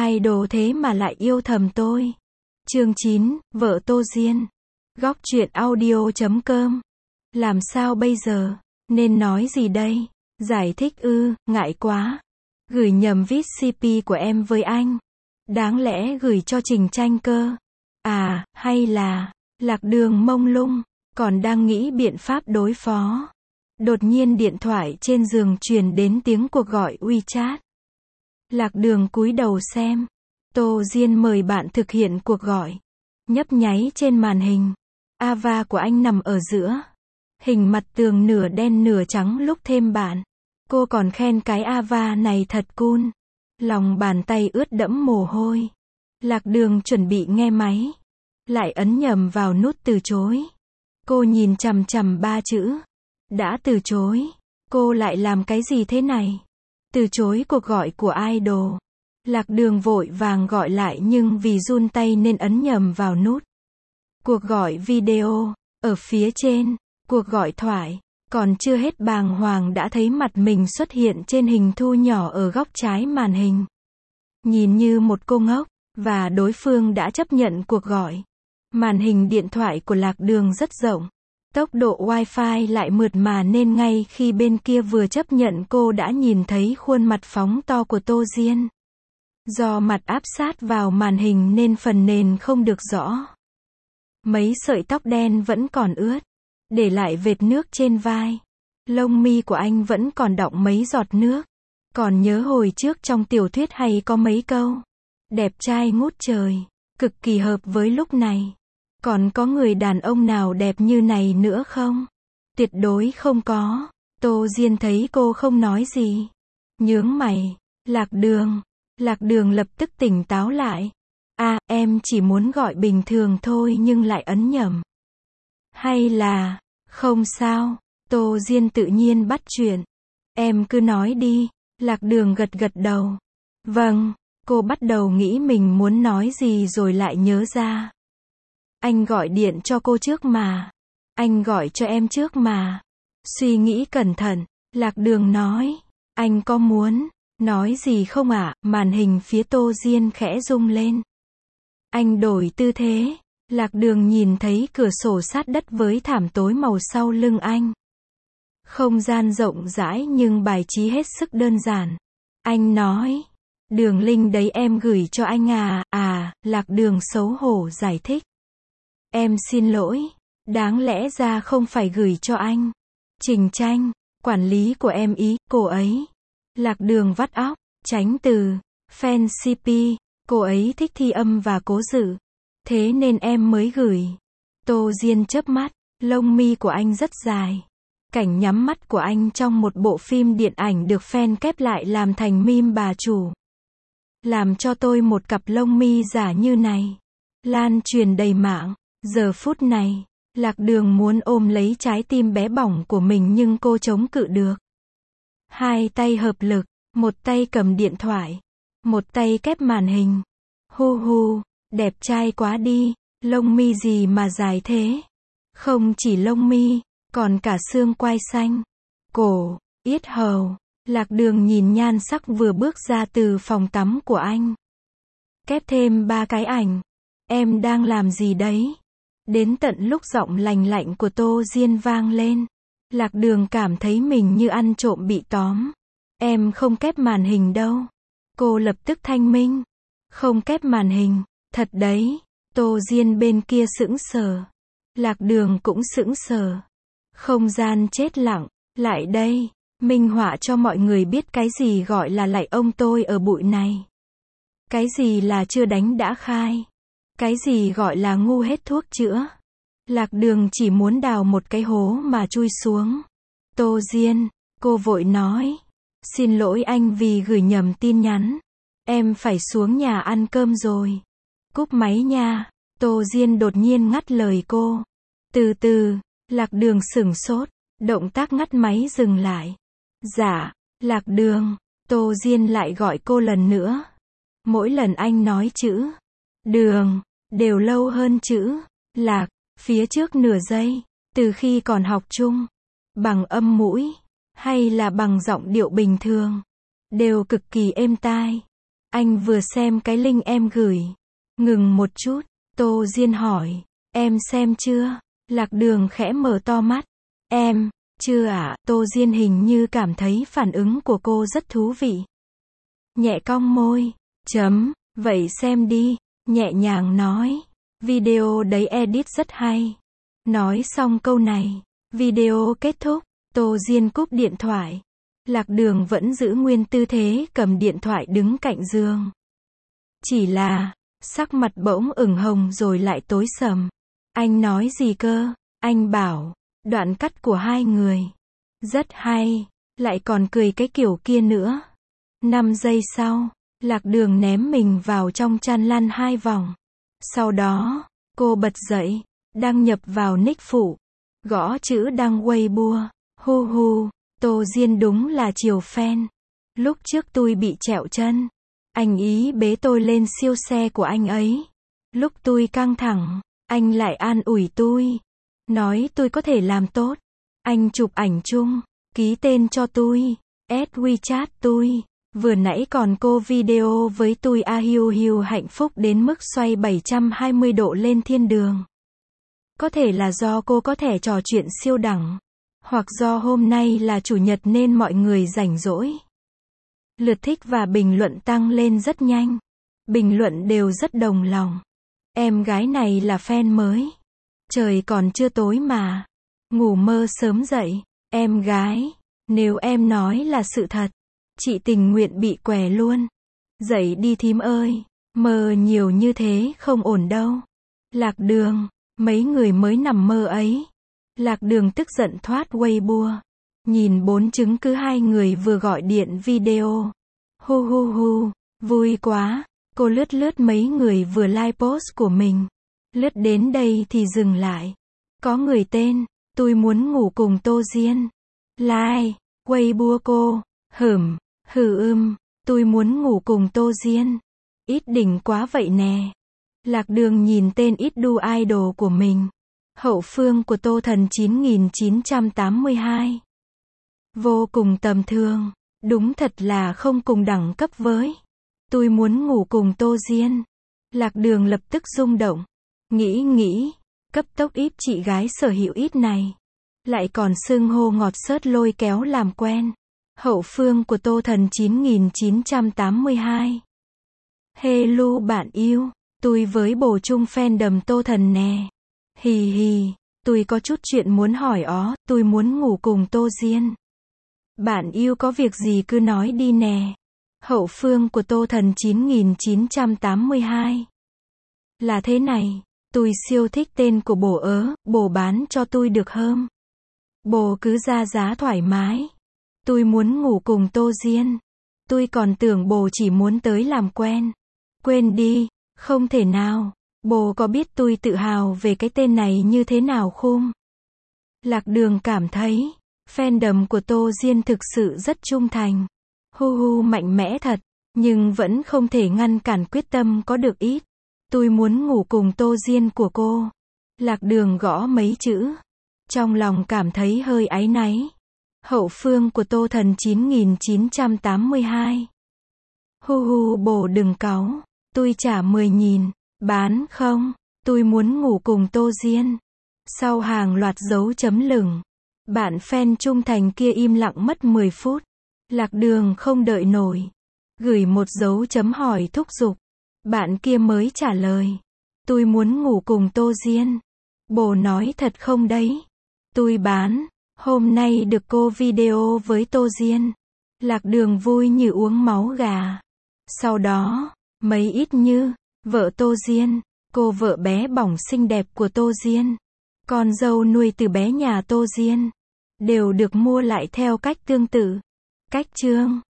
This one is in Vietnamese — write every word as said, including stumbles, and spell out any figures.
idol thế mà lại yêu thầm tôi. Chương chín, vợ Tô Diên. Góc truyện audio chấm com. Làm sao bây giờ? Nên nói gì đây? Giải thích ư, ngại quá. Gửi nhầm viết xê pê của em với anh. Đáng lẽ gửi cho Trình Tranh cơ. À, hay là, Lạc Đường mông lung, còn đang nghĩ biện pháp đối phó. Đột nhiên điện thoại trên giường truyền đến tiếng cuộc gọi WeChat. Lạc Đường cúi đầu xem. Tô Diên mời bạn thực hiện cuộc gọi. Nhấp nháy trên màn hình. Ava của anh nằm ở giữa. Hình mặt tường nửa đen nửa trắng lúc thêm bạn. Cô còn khen cái Ava này thật cool. Lòng bàn tay ướt đẫm mồ hôi. Lạc Đường chuẩn bị nghe máy. Lại ấn nhầm vào nút từ chối. Cô nhìn chằm chằm ba chữ. Đã từ chối. Cô lại làm cái gì thế này? Từ chối cuộc gọi của idol. Lạc Đường vội vàng gọi lại nhưng vì run tay nên ấn nhầm vào nút. Cuộc gọi video. Ở phía trên. Cuộc gọi thoại. Còn chưa hết bàng hoàng đã thấy mặt mình xuất hiện trên hình thu nhỏ ở góc trái màn hình. Nhìn như một cô ngốc. Và đối phương đã chấp nhận cuộc gọi. Màn hình điện thoại của Lạc Đường rất rộng. Tốc độ wifi lại mượt mà nên ngay khi bên kia vừa chấp nhận cô đã nhìn thấy khuôn mặt phóng to của Tô Diên. Do mặt áp sát vào màn hình nên phần nền không được rõ. Mấy sợi tóc đen vẫn còn ướt. Để lại vệt nước trên vai. Lông mi của anh vẫn còn đọng mấy giọt nước. Còn nhớ hồi trước trong tiểu thuyết hay có mấy câu. Đẹp trai ngút trời. Cực kỳ hợp với lúc này. Còn có người đàn ông nào đẹp như này nữa không? Tuyệt đối không có. Tô Diên thấy cô không nói gì. Nhướng mày. Lạc Đường. Lạc Đường lập tức tỉnh táo lại. À, em chỉ muốn gọi bình thường thôi nhưng lại ấn nhầm. Hay là, không sao. Tô Diên tự nhiên bắt chuyện. Em cứ nói đi. Lạc Đường gật gật đầu. Vâng, cô bắt đầu nghĩ mình muốn nói gì rồi lại nhớ ra. Anh gọi điện cho cô trước mà. Anh gọi cho em trước mà. Suy nghĩ cẩn thận, Lạc Đường nói. Anh có muốn nói gì không ạ? À? Màn hình phía Tô Diên khẽ rung lên. Anh đổi tư thế. Lạc Đường nhìn thấy cửa sổ sát đất với thảm tối màu sau lưng anh. Không gian rộng rãi nhưng bài trí hết sức đơn giản. Anh nói. Đường link đấy em gửi cho anh à? À, Lạc Đường xấu hổ giải thích. Em xin lỗi. Đáng lẽ ra không phải gửi cho anh. Trình Tranh, quản lý của em ý, cô ấy. Lạc Đường vắt óc, tránh từ. Fan xê pê, cô ấy thích thi âm và cố sự. Thế nên em mới gửi. Tô Diên chớp mắt, lông mi của anh rất dài. Cảnh nhắm mắt của anh trong một bộ phim điện ảnh được fan kép lại làm thành meme bà chủ. Làm cho tôi một cặp lông mi giả như này. Lan truyền đầy mạng. Giờ phút này, Lạc Đường muốn ôm lấy trái tim bé bỏng của mình nhưng cô chống cự được. Hai tay hợp lực, một tay cầm điện thoại, một tay kép màn hình. Hu hu, đẹp trai quá đi, lông mi gì mà dài thế? Không chỉ lông mi, còn cả xương quai xanh, cổ, yết hầu. Lạc Đường nhìn nhan sắc vừa bước ra từ phòng tắm của anh. Kép thêm ba cái ảnh. Em đang làm gì đấy? Đến tận lúc giọng lành lạnh của Tô Diên vang lên. Lạc Đường cảm thấy mình như ăn trộm bị tóm. Em không kép màn hình đâu. Cô lập tức thanh minh. Không kép màn hình, thật đấy. Tô Diên bên kia sững sờ. Lạc Đường cũng sững sờ. Không gian chết lặng. Lại đây, minh họa cho mọi người biết cái gì gọi là lạy ông tôi ở bụi này. Cái gì là chưa đánh đã khai. Cái gì gọi là ngu hết thuốc chữa. Lạc Đường chỉ muốn đào một cái hố mà chui xuống. Tô Diên, cô vội nói. Xin lỗi anh vì gửi nhầm tin nhắn. Em phải xuống nhà ăn cơm rồi. Cúp máy nha. Tô Diên đột nhiên ngắt lời cô. Từ từ, Lạc Đường sửng sốt. Động tác ngắt máy dừng lại. Dạ, Lạc Đường. Tô Diên lại gọi cô lần nữa. Mỗi lần anh nói chữ Đường đều lâu hơn chữ Lạc phía trước nửa giây. Từ khi còn học chung, bằng âm mũi hay là bằng giọng điệu bình thường, đều cực kỳ êm tai. Anh vừa xem cái link em gửi. Ngừng một chút, Tô Diên hỏi, em xem chưa? Lạc Đường khẽ mở to mắt. Em, chưa ạ, Tô Diên hình như cảm thấy phản ứng của cô rất thú vị. Nhẹ cong môi, chấm, vậy xem đi, nhẹ nhàng nói. Video đấy edit rất hay. Nói xong câu này, video kết thúc, Tô Diên cúp điện thoại. Lạc Đường vẫn giữ nguyên tư thế cầm điện thoại đứng cạnh giường. Chỉ là, sắc mặt bỗng ửng hồng rồi lại tối sầm. Anh nói gì cơ? Anh bảo, đoạn cắt của hai người. Rất hay, lại còn cười cái kiểu kia nữa. Năm giây sau, Lạc Đường ném mình vào trong chăn lăn hai vòng. Sau đó, cô bật dậy, đăng nhập vào nick phụ. Gõ chữ đăng Weibo. Hu hu, Tô Diên đúng là chiều fan. Lúc trước tôi bị trẹo chân. Anh ý bế tôi lên siêu xe của anh ấy. Lúc tôi căng thẳng, anh lại an ủi tôi. Nói tôi có thể làm tốt. Anh chụp ảnh chung, ký tên cho tôi, add WeChat tôi. Vừa nãy còn cô video với tôi a hiu hiu hạnh phúc đến mức xoay bảy trăm hai mươi độ lên thiên đường. Có thể là do cô có thể trò chuyện siêu đẳng. Hoặc do hôm nay là chủ nhật nên mọi người rảnh rỗi. Lượt thích và bình luận tăng lên rất nhanh. Bình luận đều rất đồng lòng. Em gái này là fan mới. Trời còn chưa tối mà. Ngủ mơ sớm dậy. Em gái, nếu em nói là sự thật, chị tình nguyện bị què luôn. Dậy đi thím ơi, mơ nhiều như thế không ổn đâu. Lạc Đường, mấy người mới nằm mơ ấy. Lạc Đường tức giận thoát Weibo. Nhìn bốn chứng cứ hai người vừa gọi điện video. Hu hu hu, vui quá. Cô lướt lướt mấy người vừa like post của mình. Lướt đến đây thì dừng lại. Có người tên, tôi muốn ngủ cùng Tô Diên. Like, Weibo cô, hửm, hừ ưm, tôi muốn ngủ cùng Tô Diên. Ít đỉnh quá vậy nè. Lạc Đường nhìn tên ít đu idol của mình. Hậu phương của Tô Thần chín nghìn chín trăm tám mươi hai. Vô cùng tầm thường. Đúng thật là không cùng đẳng cấp với. Tôi muốn ngủ cùng Tô Diên. Lạc Đường lập tức rung động. Nghĩ nghĩ. Cấp tốc íp chị gái sở hữu ít này. Lại còn xưng hô ngọt xớt lôi kéo làm quen. Hậu phương của Tô Thần chín nghìn chín trăm tám mươi hai. Hello bạn yêu. Tôi với bồ chung fandom Tô Thần nè. Hì hì, tôi có chút chuyện muốn hỏi ó, tôi muốn ngủ cùng Tô Diên. Bạn yêu có việc gì cứ nói đi nè. Hậu phương của Tô Thần chín nghìn chín trăm tám mươi hai. Là thế này, tôi siêu thích tên của bồ ớ, bồ bán cho tôi được không? Bồ cứ ra giá thoải mái. Tôi muốn ngủ cùng Tô Diên. Tôi còn tưởng bồ chỉ muốn tới làm quen. Quên đi, không thể nào. Bồ có biết tôi tự hào về cái tên này như thế nào không? Lạc Đường cảm thấy, fandom của Tô Diên thực sự rất trung thành. Hu hu mạnh mẽ thật, nhưng vẫn không thể ngăn cản quyết tâm có được ít. Tôi muốn ngủ cùng Tô Diên của cô. Lạc Đường gõ mấy chữ. Trong lòng cảm thấy hơi áy náy. Hậu phương của Tô Thần chín nghìn chín trăm tám mươi hai. Hu hu bồ đừng cáu. Tôi trả mười nghìn. Bán không? Tôi muốn ngủ cùng Tô Diên. Sau hàng loạt dấu chấm lửng. Bạn fan trung thành kia im lặng mất mười phút. Lạc Đường không đợi nổi. Gửi một dấu chấm hỏi thúc giục. Bạn kia mới trả lời. Tôi muốn ngủ cùng Tô Diên. Bồ nói thật không đấy? Tôi bán. Hôm nay được cô video với Tô Diên. Lạc Đường vui như uống máu gà. Sau đó, mấy ít như, vợ Tô Diên, cô vợ bé bỏng xinh đẹp của Tô Diên, con dâu nuôi từ bé nhà Tô Diên, đều được mua lại theo cách tương tự. Cách chương